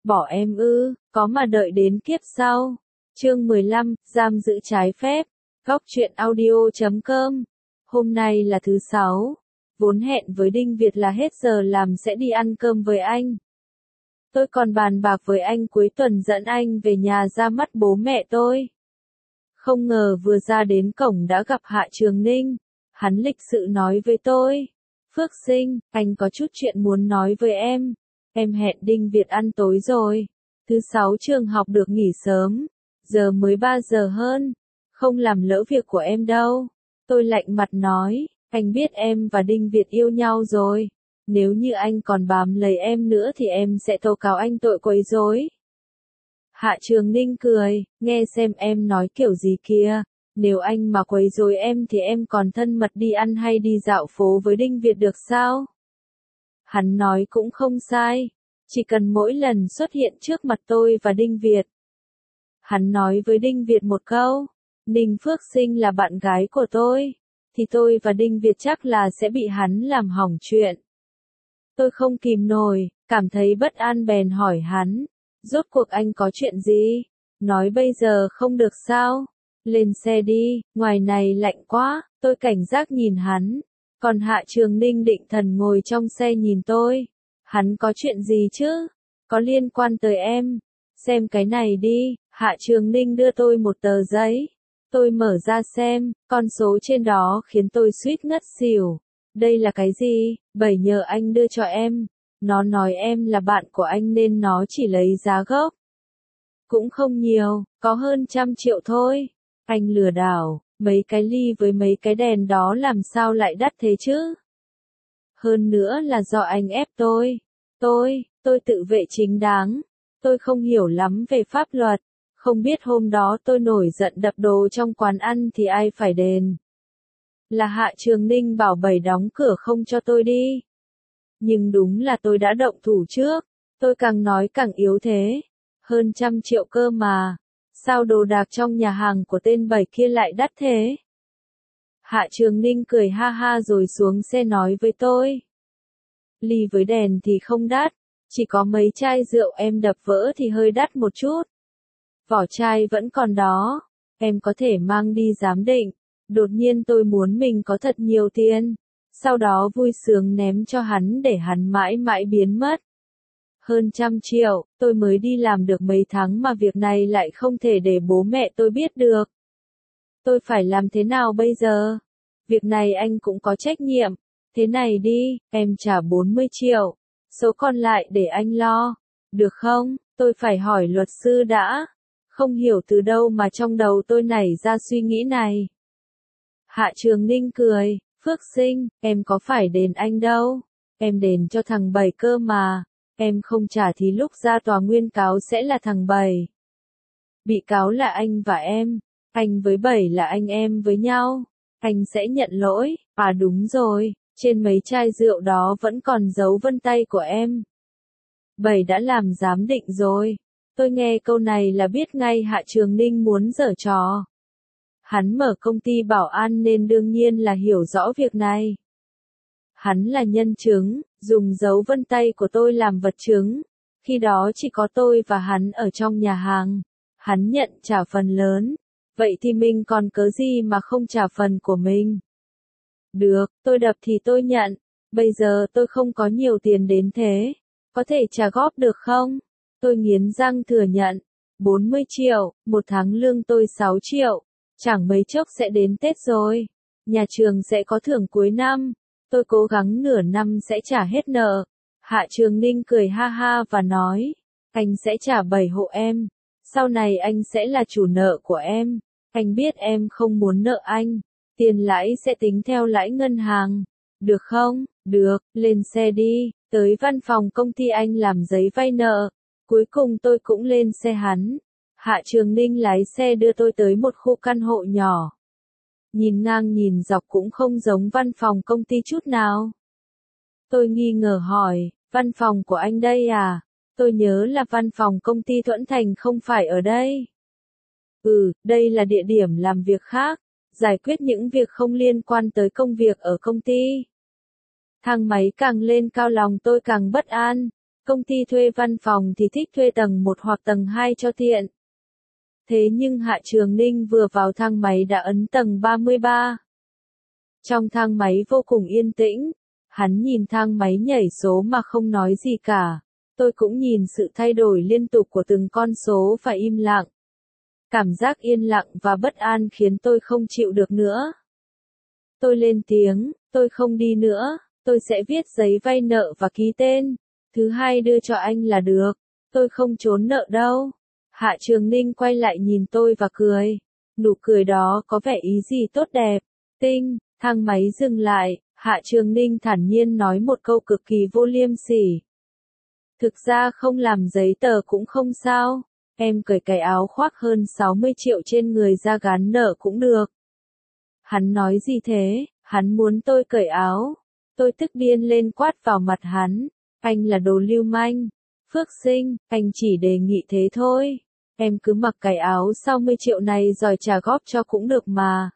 Bỏ em ư, có mà đợi đến kiếp sau. Chương 15, giam giữ trái phép. Góc truyện audio.com. Hôm nay là thứ 6. Vốn hẹn với Đinh Việt là hết giờ làm sẽ đi ăn cơm với anh. Tôi còn bàn bạc với anh cuối tuần dẫn anh về nhà ra mắt bố mẹ tôi. Không ngờ vừa ra đến cổng đã gặp Hạ Trường Ninh. Hắn lịch sự nói với tôi. Phước Sinh, anh có chút chuyện muốn nói với em. Em hẹn Đinh Việt ăn tối rồi. Thứ 6 trường học được nghỉ sớm. Giờ mới 3 giờ hơn. Không làm lỡ việc của em đâu. Tôi lạnh mặt nói, anh biết em và Đinh Việt yêu nhau rồi. Nếu như anh còn bám lấy em nữa thì em sẽ tố cáo anh tội quấy rối. Hạ Trường Ninh cười, nghe xem em nói kiểu gì kia. Nếu anh mà quấy rối em thì em còn thân mật đi ăn hay đi dạo phố với Đinh Việt được sao? Hắn nói cũng không sai. Chỉ cần mỗi lần xuất hiện trước mặt tôi và Đinh Việt. Hắn nói với Đinh Việt một câu, Ninh Phước Sinh là bạn gái của tôi, thì tôi và Đinh Việt chắc là sẽ bị hắn làm hỏng chuyện. Tôi không kìm nổi, cảm thấy bất an bèn hỏi hắn, rốt cuộc anh có chuyện gì? Nói bây giờ không được sao? Lên xe đi, ngoài này lạnh quá, tôi cảnh giác nhìn hắn. Còn Hạ Trường Ninh định thần ngồi trong xe nhìn tôi. Hắn có chuyện gì chứ? Có liên quan tới em. Xem cái này đi, Hạ Trường Ninh đưa tôi một tờ giấy. Tôi mở ra xem, con số trên đó khiến tôi suýt ngất xỉu. Đây là cái gì? Bảy nhờ anh đưa cho em. Nó nói em là bạn của anh nên nó chỉ lấy giá gốc. Cũng không nhiều, có hơn 100 triệu thôi. Anh lừa đảo, mấy cái ly với mấy cái đèn đó làm sao lại đắt thế chứ? Hơn nữa là do anh ép tôi. Tôi tự vệ chính đáng. Tôi không hiểu lắm về pháp luật. Không biết hôm đó tôi nổi giận đập đồ trong quán ăn thì ai phải đền. Là Hạ Trường Ninh bảo bầy đóng cửa không cho tôi đi. Nhưng đúng là tôi đã động thủ trước. Tôi càng nói càng yếu thế. Hơn 100 triệu cơ mà. Sao đồ đạc trong nhà hàng của tên bầy kia lại đắt thế? Hạ Trường Ninh cười ha ha rồi xuống xe nói với tôi. Ly với đèn thì không đắt. Chỉ có mấy chai rượu em đập vỡ thì hơi đắt một chút. Vỏ chai vẫn còn đó. Em có thể mang đi giám định. Đột nhiên tôi muốn mình có thật nhiều tiền. Sau đó vui sướng ném cho hắn để hắn mãi mãi biến mất. Hơn 100 triệu, tôi mới đi làm được mấy tháng mà việc này lại không thể để bố mẹ tôi biết được. Tôi phải làm thế nào bây giờ? Việc này anh cũng có trách nhiệm. Thế này đi, em trả 40 triệu. Số còn lại để anh lo. Được không? Tôi phải hỏi luật sư đã. Không hiểu từ đâu mà trong đầu tôi nảy ra suy nghĩ này. Hạ Trường Ninh cười, Phước Sinh, em có phải đền anh đâu. Em đền cho thằng Bảy cơ mà. Em không trả thì lúc ra tòa nguyên cáo sẽ là thằng Bảy. Bị cáo là anh và em. Anh với Bảy là anh em với nhau. Anh sẽ nhận lỗi. À đúng rồi, trên mấy chai rượu đó vẫn còn dấu vân tay của em. Bảy đã làm giám định rồi. Tôi nghe câu này là biết ngay Hạ Trường Ninh muốn giở trò. Hắn mở công ty bảo an nên đương nhiên là hiểu rõ việc này. Hắn là nhân chứng, dùng dấu vân tay của tôi làm vật chứng. Khi đó chỉ có tôi và hắn ở trong nhà hàng. Hắn nhận trả phần lớn. Vậy thì mình còn cớ gì mà không trả phần của mình? Được, tôi đập thì tôi nhận. Bây giờ tôi không có nhiều tiền đến thế. Có thể trả góp được không? Tôi nghiến răng thừa nhận. 40 triệu, một tháng lương tôi 6 triệu. Chẳng mấy chốc sẽ đến Tết rồi. Nhà trường sẽ có thưởng cuối năm. Tôi cố gắng nửa năm sẽ trả hết nợ. Hạ Trường Ninh cười ha ha và nói. Anh sẽ trả 7 hộ em. Sau này anh sẽ là chủ nợ của em. Anh biết em không muốn nợ anh. Tiền lãi sẽ tính theo lãi ngân hàng. Được không? Được, lên xe đi. Tới văn phòng công ty anh làm giấy vay nợ. Cuối cùng tôi cũng lên xe hắn. Hạ Trường Ninh lái xe đưa tôi tới một khu căn hộ nhỏ. Nhìn ngang nhìn dọc cũng không giống văn phòng công ty chút nào. Tôi nghi ngờ hỏi, văn phòng của anh đây à? Tôi nhớ là văn phòng công ty Thuận Thành không phải ở đây. Đây là địa điểm làm việc khác. Giải quyết những việc không liên quan tới công việc ở công ty. Thang máy càng lên cao lòng tôi càng bất an. Công ty thuê văn phòng thì thích thuê tầng 1 hoặc tầng 2 cho tiện. Thế nhưng Hạ Trường Ninh vừa vào thang máy đã ấn tầng 33. Trong thang máy vô cùng yên tĩnh, hắn nhìn thang máy nhảy số mà không nói gì cả. Tôi cũng nhìn sự thay đổi liên tục của từng con số và im lặng. Cảm giác yên lặng và bất an khiến tôi không chịu được nữa. Tôi lên tiếng, tôi không đi nữa, tôi sẽ viết giấy vay nợ và ký tên. Thứ hai đưa cho anh là được, tôi không trốn nợ đâu. Hạ Trường Ninh quay lại nhìn tôi và cười. Nụ cười đó có vẻ ý gì tốt đẹp. Tinh, thang máy dừng lại, Hạ Trường Ninh thản nhiên nói một câu cực kỳ vô liêm sỉ. Thực ra không làm giấy tờ cũng không sao, em cởi cái áo khoác hơn 60 triệu trên người ra gán nợ cũng được. Hắn nói gì thế, hắn muốn tôi cởi áo. Tôi tức điên lên quát vào mặt hắn, anh là đồ lưu manh. Phước Sinh, anh chỉ đề nghị thế thôi. Em cứ mặc cái áo 60 triệu này rồi trả góp cho cũng được mà.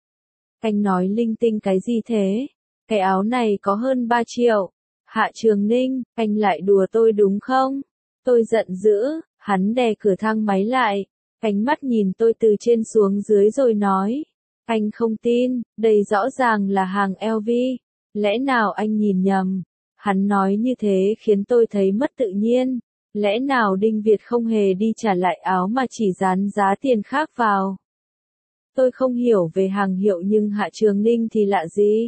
Anh nói linh tinh cái gì thế? Cái áo này có hơn 3 triệu. Hạ Trường Ninh, anh lại đùa tôi đúng không? Tôi giận dữ, hắn đè cửa thang máy lại. Ánh mắt nhìn tôi từ trên xuống dưới rồi nói. Anh không tin, đây rõ ràng là hàng LV. Lẽ nào anh nhìn nhầm? Hắn nói như thế khiến tôi thấy mất tự nhiên. Lẽ nào Đinh Việt không hề đi trả lại áo mà chỉ dán giá tiền khác vào? Tôi không hiểu về hàng hiệu nhưng Hạ Trường Ninh thì lạ gì?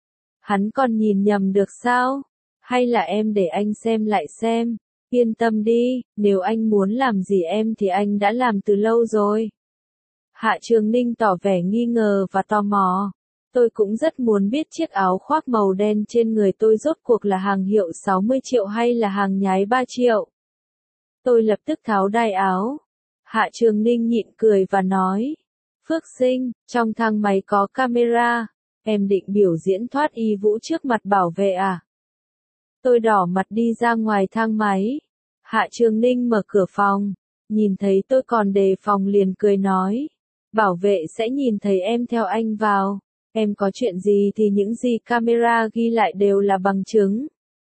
Hắn còn nhìn nhầm được sao? Hay là em để anh xem lại xem? Yên tâm đi, nếu anh muốn làm gì em thì anh đã làm từ lâu rồi. Hạ Trường Ninh tỏ vẻ nghi ngờ và tò mò. Tôi cũng rất muốn biết chiếc áo khoác màu đen trên người tôi rốt cuộc là hàng hiệu 60 triệu hay là hàng nhái 3 triệu. Tôi lập tức tháo đai áo. Hạ Trường Ninh nhịn cười và nói. Phước Sinh, trong thang máy có camera. Em định biểu diễn thoát y vũ trước mặt bảo vệ à? Tôi đỏ mặt đi ra ngoài thang máy. Hạ Trường Ninh mở cửa phòng. Nhìn thấy tôi còn đề phòng liền cười nói. Bảo vệ sẽ nhìn thấy em theo anh vào. Em có chuyện gì thì những gì camera ghi lại đều là bằng chứng.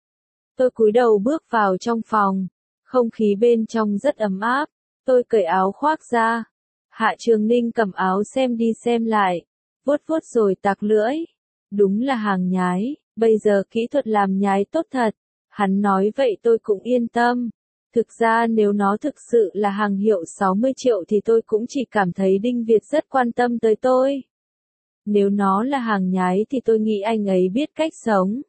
Tôi cúi đầu bước vào trong phòng. Không khí bên trong rất ấm áp. Tôi cởi áo khoác ra. Hạ Trường Ninh cầm áo xem đi xem lại. Vuốt vuốt rồi tạc lưỡi. Đúng là hàng nhái. Bây giờ kỹ thuật làm nhái tốt thật. Hắn nói vậy tôi cũng yên tâm. Thực ra nếu nó thực sự là hàng hiệu 60 triệu thì tôi cũng chỉ cảm thấy Đinh Việt rất quan tâm tới tôi. Nếu nó là hàng nhái thì tôi nghĩ anh ấy biết cách sống.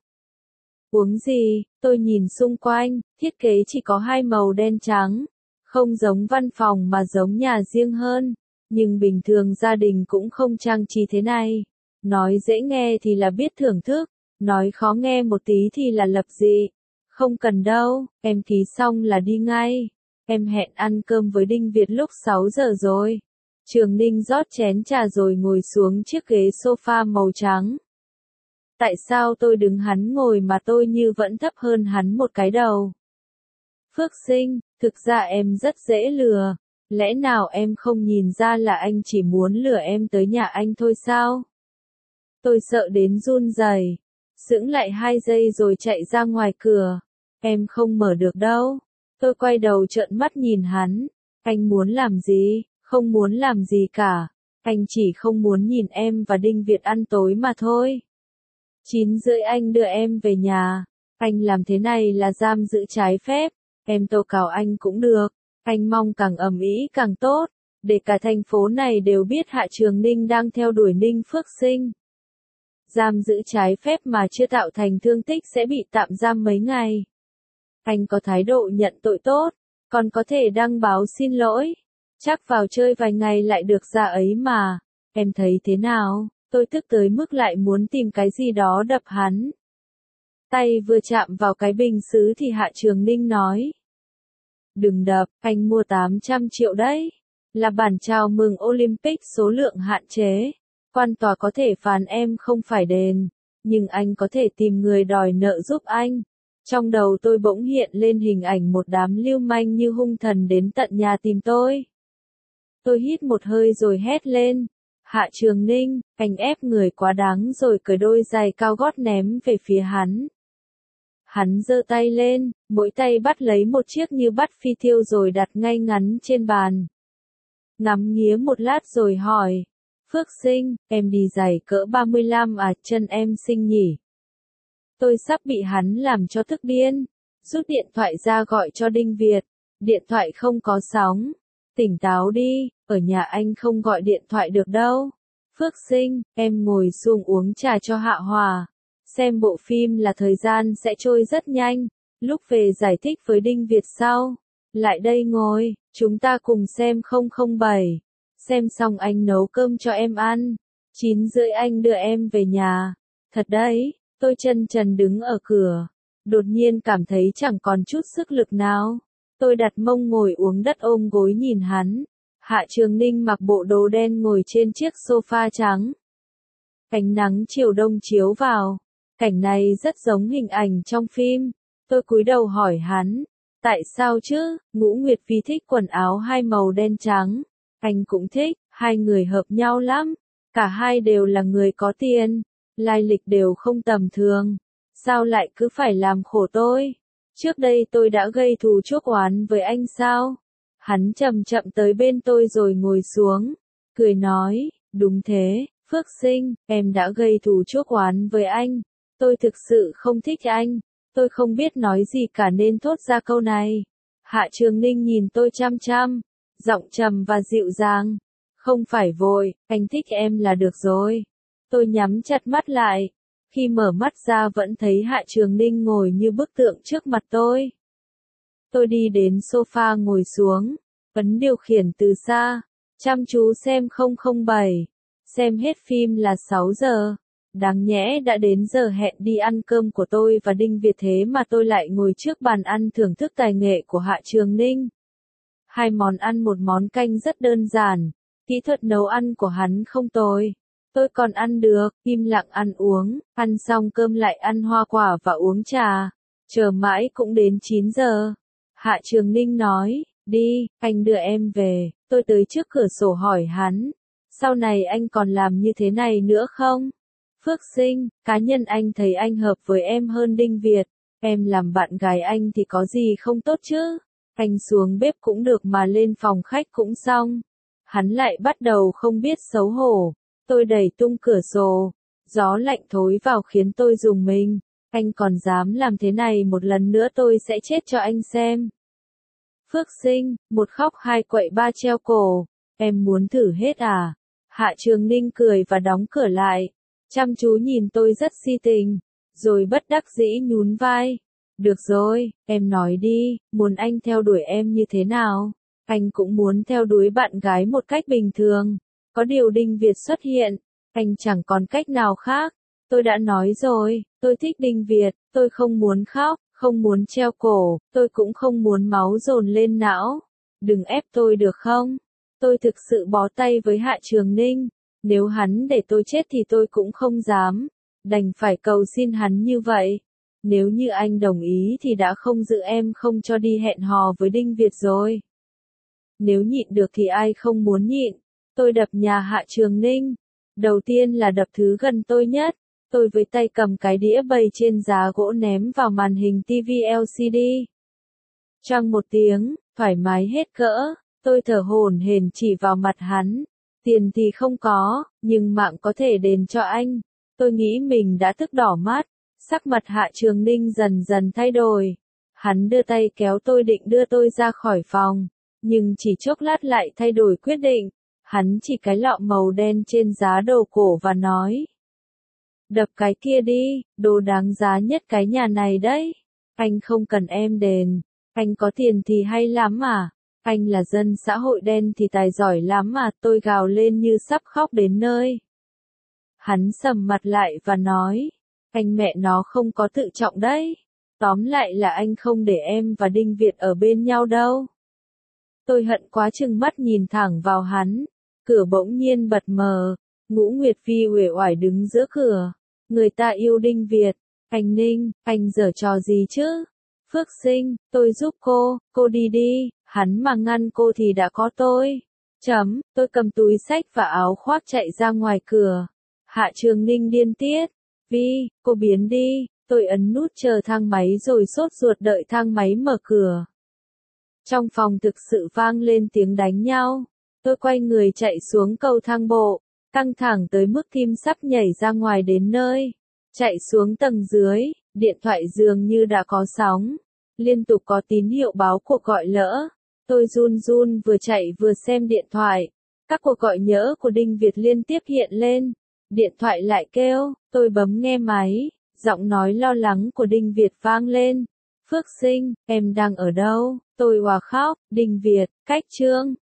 Uống gì? Tôi nhìn xung quanh, thiết kế chỉ có 2 màu đen trắng. Không giống văn phòng mà giống nhà riêng hơn. Nhưng bình thường gia đình cũng không trang trí thế này. Nói dễ nghe thì là biết thưởng thức. Nói khó nghe một tí thì là lập dị. Không cần đâu, em ký xong là đi ngay. Em hẹn ăn cơm với Đinh Việt lúc 6 giờ rồi. Trường Ninh rót chén trà rồi ngồi xuống chiếc ghế sofa màu trắng. Tại sao tôi đứng hắn ngồi mà tôi như vẫn thấp hơn hắn một cái đầu? Phước Sinh, thực ra em rất dễ lừa. Lẽ nào em không nhìn ra là anh chỉ muốn lừa em tới nhà anh thôi sao? Tôi sợ đến run rẩy, sững lại 2 giây rồi chạy ra ngoài cửa. Em không mở được đâu. Tôi quay đầu trợn mắt nhìn hắn. Anh muốn làm gì? Không muốn làm gì cả. Anh chỉ không muốn nhìn em và Đinh Việt ăn tối mà thôi. 9:30 anh đưa em về nhà. Anh làm thế này là giam giữ trái phép. Em tố cáo anh cũng được. Anh mong càng ầm ĩ càng tốt. Để cả thành phố này đều biết Hạ Trường Ninh đang theo đuổi Ninh Phước Sinh. Giam giữ trái phép mà chưa tạo thành thương tích sẽ bị tạm giam mấy ngày. Anh có thái độ nhận tội tốt, còn có thể đăng báo xin lỗi. Chắc vào chơi vài ngày lại được ra ấy mà. Em thấy thế nào? Tôi tức tới mức lại muốn tìm cái gì đó đập hắn. Tay vừa chạm vào cái bình sứ thì Hạ Trường Ninh nói. Đừng đập, anh mua 800 triệu đấy. Là bản chào mừng Olympic số lượng hạn chế. Quan tòa có thể phán em không phải đền. Nhưng anh có thể tìm người đòi nợ giúp anh. Trong đầu tôi bỗng hiện lên hình ảnh một đám lưu manh như hung thần đến tận nhà tìm tôi. Tôi hít một hơi rồi hét lên. Hạ Trường Ninh, anh ép người quá đáng rồi cởi đôi giày cao gót ném về phía hắn. Hắn giơ tay lên, mỗi tay bắt lấy một chiếc như bắt phi tiêu rồi đặt ngay ngắn trên bàn. Ngắm nghía một lát rồi hỏi, Phước Sinh, em đi giày cỡ 35 à, chân em xinh nhỉ? Tôi sắp bị hắn làm cho tức điên, rút điện thoại ra gọi cho Đinh Việt, điện thoại không có sóng. Tỉnh táo đi, ở nhà anh không gọi điện thoại được đâu. Phước Sinh, em ngồi xuống uống trà cho hạ hòa. Xem bộ phim là thời gian sẽ trôi rất nhanh, lúc về giải thích với Đinh Việt sau. Lại đây ngồi, chúng ta cùng xem 007. Xem xong anh nấu cơm cho em ăn. 9:30 anh đưa em về nhà. Thật đấy, tôi chân trần đứng ở cửa. Đột nhiên cảm thấy chẳng còn chút sức lực nào. Tôi đặt mông ngồi uống đất ôm gối nhìn hắn. Hạ Trường Ninh mặc bộ đồ đen ngồi trên chiếc sofa trắng. Ánh nắng chiều đông chiếu vào. Cảnh này rất giống hình ảnh trong phim. Tôi cúi đầu hỏi hắn. Tại sao chứ? Ngũ Nguyệt Phi thích quần áo hai màu đen trắng. Anh cũng thích, hai người hợp nhau lắm. Cả hai đều là người có tiền. Lai lịch đều không tầm thường. Sao lại cứ phải làm khổ tôi? Trước đây tôi đã gây thù chuốc oán với anh sao? Hắn chậm chậm tới bên tôi rồi ngồi xuống. Cười nói, đúng thế, Phước Sinh, em đã gây thù chuốc oán với anh. Tôi thực sự không thích anh. Tôi không biết nói gì cả nên thốt ra câu này. Hạ Trường Ninh nhìn tôi chăm chăm, giọng trầm và dịu dàng. Không phải vội, anh thích em là được rồi. Tôi nhắm chặt mắt lại. Khi mở mắt ra vẫn thấy Hạ Trường Ninh ngồi như bức tượng trước mặt tôi. Tôi đi đến sofa ngồi xuống, ấn điều khiển từ xa, chăm chú xem 007. Xem hết phim là 6 giờ. Đáng nhẽ đã đến giờ hẹn đi ăn cơm của tôi và Đinh Việt thế mà tôi lại ngồi trước bàn ăn thưởng thức tài nghệ của Hạ Trường Ninh. Hai món ăn một món canh rất đơn giản, kỹ thuật nấu ăn của hắn không tồi. Tôi còn ăn được, im lặng ăn uống, ăn xong cơm lại ăn hoa quả và uống trà. Chờ mãi cũng đến 9 giờ. Hạ Trường Ninh nói, đi, anh đưa em về. Tôi tới trước cửa sổ hỏi hắn, sau này anh còn làm như thế này nữa không? Phước Sinh, cá nhân anh thấy anh hợp với em hơn Đinh Việt. Em làm bạn gái anh thì có gì không tốt chứ? Anh xuống bếp cũng được mà lên phòng khách cũng xong. Hắn lại bắt đầu không biết xấu hổ. Tôi đẩy tung cửa sổ. Gió lạnh thối vào khiến tôi rùng mình. Anh còn dám làm thế này một lần nữa tôi sẽ chết cho anh xem. Phước Sinh, một khóc hai quậy ba treo cổ. Em muốn thử hết à? Hạ Trường Ninh cười và đóng cửa lại. Chăm chú nhìn tôi rất si tình. Rồi bất đắc dĩ nhún vai. Được rồi, em nói đi, muốn anh theo đuổi em như thế nào? Anh cũng muốn theo đuổi bạn gái một cách bình thường. Có điều Đinh Việt xuất hiện, anh chẳng còn cách nào khác. Tôi đã nói rồi, tôi thích Đinh Việt, tôi không muốn khóc, không muốn treo cổ, tôi cũng không muốn máu dồn lên não. Đừng ép tôi được không? Tôi thực sự bó tay với Hạ Trường Ninh. Nếu hắn để tôi chết thì tôi cũng không dám. Đành phải cầu xin hắn như vậy. Nếu như anh đồng ý thì đã không giữ em không cho đi hẹn hò với Đinh Việt rồi. Nếu nhịn được thì ai không muốn nhịn. Tôi đập nhà Hạ Trường Ninh. Đầu tiên là đập thứ gần tôi nhất. Tôi với tay cầm cái đĩa bày trên giá gỗ ném vào màn hình TV LCD. Choang một tiếng, thoải mái hết cỡ. Tôi thở hổn hển chỉ vào mặt hắn. Tiền thì không có, nhưng mạng có thể đền cho anh. Tôi nghĩ mình đã tức đỏ mắt. Sắc mặt Hạ Trường Ninh dần dần thay đổi. Hắn đưa tay kéo tôi định đưa tôi ra khỏi phòng. Nhưng chỉ chốc lát lại thay đổi quyết định. Hắn chỉ cái lọ màu đen trên giá đồ cổ và nói. Đập cái kia đi, đồ đáng giá nhất cái nhà này đấy. Anh không cần em đền. Anh có tiền thì hay lắm à. Anh là dân xã hội đen thì tài giỏi lắm mà. Tôi gào lên như sắp khóc đến nơi. Hắn sầm mặt lại và nói. Anh mẹ nó không có tự trọng đấy. Tóm lại là anh không để em và Đinh Việt ở bên nhau đâu. Tôi hận quá trừng mắt nhìn thẳng vào hắn. Cửa bỗng nhiên bật mờ. Ngũ Nguyệt Phi uể oải đứng giữa cửa. Người ta yêu Đinh Việt. Anh Ninh, anh giở trò gì chứ? Phước Sinh, tôi giúp cô đi đi. Hắn mà ngăn cô thì đã có tôi. Tôi cầm túi xách và áo khoác chạy ra ngoài cửa. Hạ Trường Ninh điên tiết. Vi, cô biến đi. Tôi ấn nút chờ thang máy rồi sốt ruột đợi thang máy mở cửa. Trong phòng thực sự vang lên tiếng đánh nhau. Tôi quay người chạy xuống cầu thang bộ, căng thẳng tới mức tim sắp nhảy ra ngoài đến nơi. Chạy xuống tầng dưới, điện thoại dường như đã có sóng. Liên tục có tín hiệu báo cuộc gọi lỡ. Tôi run run vừa chạy vừa xem điện thoại. Các cuộc gọi nhỡ của Đinh Việt liên tiếp hiện lên. Điện thoại lại kêu, tôi bấm nghe máy. Giọng nói lo lắng của Đinh Việt vang lên. Phước Sinh, em đang ở đâu? Tôi òa khóc. Đinh Việt, cách Trương.